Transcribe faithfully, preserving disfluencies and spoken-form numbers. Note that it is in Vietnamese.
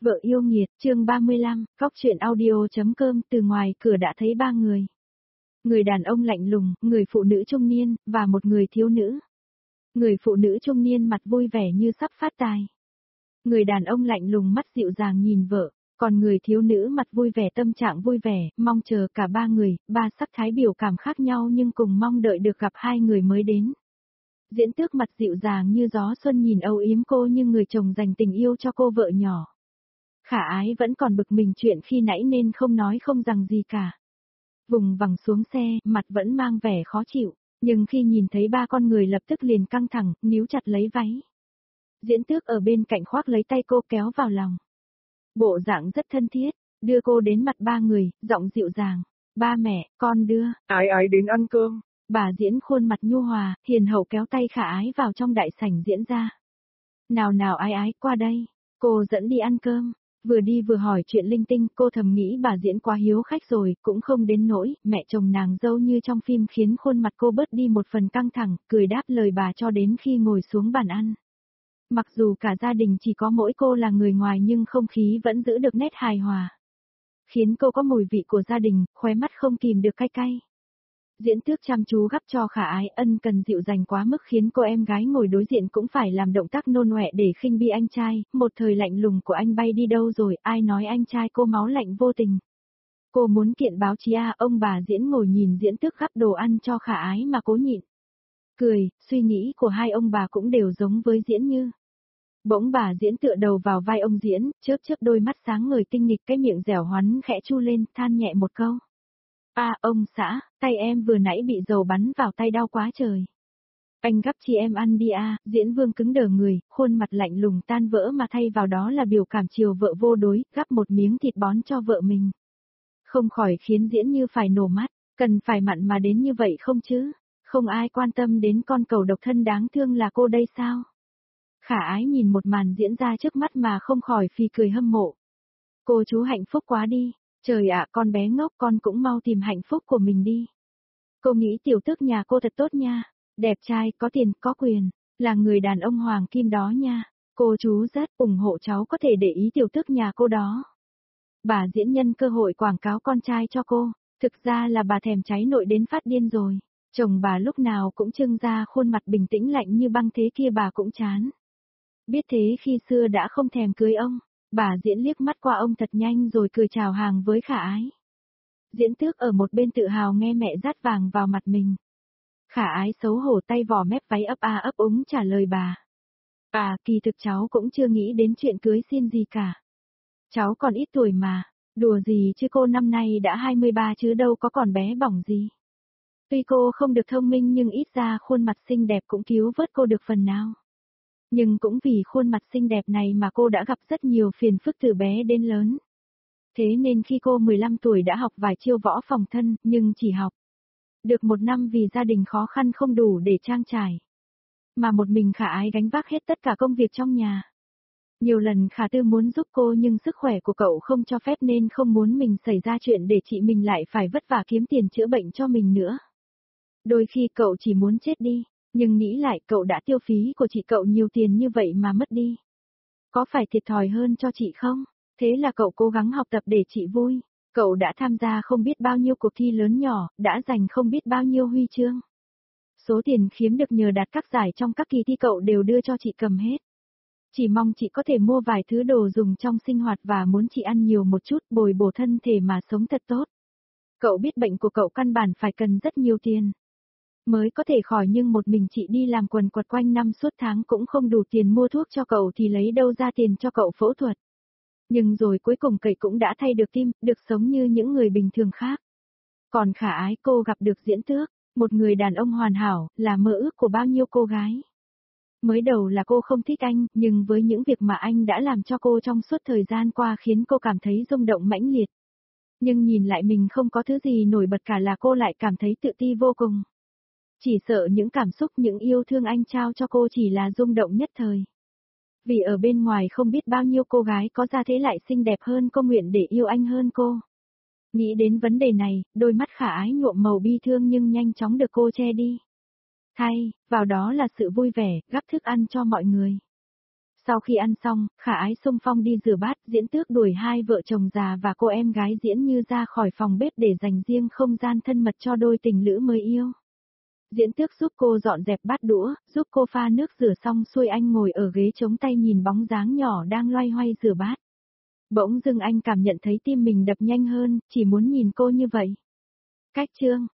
Vợ yêu nghiệt, chương ba mươi lăm, Cóc truyện audio.com. Từ ngoài cửa đã thấy ba người. Người đàn ông lạnh lùng, người phụ nữ trung niên, và một người thiếu nữ. Người phụ nữ trung niên mặt vui vẻ như sắp phát tài. Người đàn ông lạnh lùng mắt dịu dàng nhìn vợ, còn người thiếu nữ mặt vui vẻ tâm trạng vui vẻ, mong chờ cả ba người, ba sắc thái biểu cảm khác nhau nhưng cùng mong đợi được gặp hai người mới đến. Diễn Tước mặt dịu dàng như gió xuân nhìn âu yếm cô như người chồng dành tình yêu cho cô vợ nhỏ. Khả Ái vẫn còn bực mình chuyện khi nãy nên không nói không rằng gì cả. Vùng vằng xuống xe, mặt vẫn mang vẻ khó chịu, nhưng khi nhìn thấy ba con người lập tức liền căng thẳng, níu chặt lấy váy. Diễn Tước ở bên cạnh khoác lấy tay cô kéo vào lòng. Bộ dạng rất thân thiết, đưa cô đến mặt ba người, giọng dịu dàng. Ba mẹ, con đưa Ái Ái đến ăn cơm. Bà Diễn khuôn mặt nhu hòa, hiền hậu kéo tay Khả Ái vào trong đại sảnh diễn ra. Nào nào Ái Ái, qua đây, cô dẫn đi ăn cơm. Vừa đi vừa hỏi chuyện linh tinh, cô thầm nghĩ bà Diễn quá hiếu khách rồi, cũng không đến nỗi, mẹ chồng nàng dâu như trong phim khiến khuôn mặt cô bớt đi một phần căng thẳng, cười đáp lời bà cho đến khi ngồi xuống bàn ăn. Mặc dù cả gia đình chỉ có mỗi cô là người ngoài nhưng không khí vẫn giữ được nét hài hòa. Khiến cô có mùi vị của gia đình, khóe mắt không kìm được cay cay. Diễn Tước chăm chú gắp cho Khả Ái, ân cần dịu dàng quá mức khiến cô em gái ngồi đối diện cũng phải làm động tác nôn ọe để khinh bi anh trai, một thời lạnh lùng của anh bay đi đâu rồi, ai nói anh trai cô máu lạnh vô tình. Cô muốn kiện báo chí à, ông bà Diễn ngồi nhìn Diễn Tước gắp đồ ăn cho Khả Ái mà cố nhịn. Cười, suy nghĩ của hai ông bà cũng đều giống với Diễn Như. Bỗng bà Diễn tựa đầu vào vai ông Diễn, chớp chớp đôi mắt sáng ngời tinh nghịch, cái miệng dẻo hoắn khẽ chu lên, than nhẹ một câu. À, ông xã, tay em vừa nãy bị dầu bắn vào tay đau quá trời. Anh gắp chi em ăn đi à, Diễn Vương cứng đờ người, khuôn mặt lạnh lùng tan vỡ mà thay vào đó là biểu cảm chiều vợ vô đối, gắp một miếng thịt bón cho vợ mình. Không khỏi khiến Diễn Như phải nổ mắt, cần phải mặn mà đến như vậy không chứ, không ai quan tâm đến con cẩu độc thân đáng thương là cô đây sao? Khả Ái nhìn một màn diễn ra trước mắt mà không khỏi phì cười hâm mộ. Cô chú hạnh phúc quá đi. Trời ạ, con bé ngốc, con cũng mau tìm hạnh phúc của mình đi. Cô nghĩ tiểu tước nhà cô thật tốt nha, đẹp trai, có tiền, có quyền, là người đàn ông hoàng kim đó nha. Cô chú rất ủng hộ cháu có thể để ý tiểu tước nhà cô đó. Bà Diễn nhân cơ hội quảng cáo con trai cho cô, thực ra là bà thèm cháy nội đến phát điên rồi. Chồng bà lúc nào cũng trưng ra khuôn mặt bình tĩnh lạnh như băng thế kia bà cũng chán. Biết thế khi xưa đã không thèm cưới ông. Bà Diễn liếc mắt qua ông thật nhanh rồi cười chào hàng với Khả Ái. Diễn Tước ở một bên tự hào nghe mẹ rát vàng vào mặt mình. Khả Ái xấu hổ tay vò mép váy ấp a ấp úng trả lời bà. À, kỳ thực cháu cũng chưa nghĩ đến chuyện cưới xin gì cả. Cháu còn ít tuổi mà, đùa gì chứ cô năm nay đã hai mươi ba chứ đâu có còn bé bỏng gì. Tuy cô không được thông minh nhưng ít ra khuôn mặt xinh đẹp cũng cứu vớt cô được phần nào. Nhưng cũng vì khuôn mặt xinh đẹp này mà cô đã gặp rất nhiều phiền phức từ bé đến lớn. Thế nên khi cô mười lăm tuổi đã học vài chiêu võ phòng thân, nhưng chỉ học được một năm vì gia đình khó khăn không đủ để trang trải. Mà một mình Khả Ái gánh vác hết tất cả công việc trong nhà. Nhiều lần Khả Tư muốn giúp cô nhưng sức khỏe của cậu không cho phép nên không muốn mình xảy ra chuyện để chị mình lại phải vất vả kiếm tiền chữa bệnh cho mình nữa. Đôi khi cậu chỉ muốn chết đi. Nhưng nghĩ lại cậu đã tiêu phí của chị cậu nhiều tiền như vậy mà mất đi. Có phải thiệt thòi hơn cho chị không? Thế là cậu cố gắng học tập để chị vui. Cậu đã tham gia không biết bao nhiêu cuộc thi lớn nhỏ, đã giành không biết bao nhiêu huy chương. Số tiền kiếm được nhờ đạt các giải trong các kỳ thi cậu đều đưa cho chị cầm hết. Chỉ mong chị có thể mua vài thứ đồ dùng trong sinh hoạt và muốn chị ăn nhiều một chút bồi bổ thân thể mà sống thật tốt. Cậu biết bệnh của cậu căn bản phải cần rất nhiều tiền. Mới có thể khỏi nhưng một mình chị đi làm quần quật quanh năm suốt tháng cũng không đủ tiền mua thuốc cho cậu thì lấy đâu ra tiền cho cậu phẫu thuật. Nhưng rồi cuối cùng cậu cũng đã thay được tim, được sống như những người bình thường khác. Còn Khả Ái cô gặp được Diễn Tước, một người đàn ông hoàn hảo, là mơ ước của bao nhiêu cô gái. Mới đầu là cô không thích anh, nhưng với những việc mà anh đã làm cho cô trong suốt thời gian qua khiến cô cảm thấy rung động mãnh liệt. Nhưng nhìn lại mình không có thứ gì nổi bật cả là cô lại cảm thấy tự ti vô cùng. Chỉ sợ những cảm xúc những yêu thương anh trao cho cô chỉ là rung động nhất thời. Vì ở bên ngoài không biết bao nhiêu cô gái có gia thế lại xinh đẹp hơn cô nguyện để yêu anh hơn cô. Nghĩ đến vấn đề này, đôi mắt Khả Ái nhuộm màu bi thương nhưng nhanh chóng được cô che đi. Thay, vào đó là sự vui vẻ, gắp thức ăn cho mọi người. Sau khi ăn xong, Khả Ái xung phong đi rửa bát, Diễn Tước đuổi hai vợ chồng già và cô em gái Diễn Như ra khỏi phòng bếp để dành riêng không gian thân mật cho đôi tình lữ mới yêu. Diễn Tước giúp cô dọn dẹp bát đũa, giúp cô pha nước rửa xong xuôi, anh ngồi ở ghế chống tay nhìn bóng dáng nhỏ đang loay hoay rửa bát. Bỗng dưng anh cảm nhận thấy tim mình đập nhanh hơn, chỉ muốn nhìn cô như vậy. Cách chương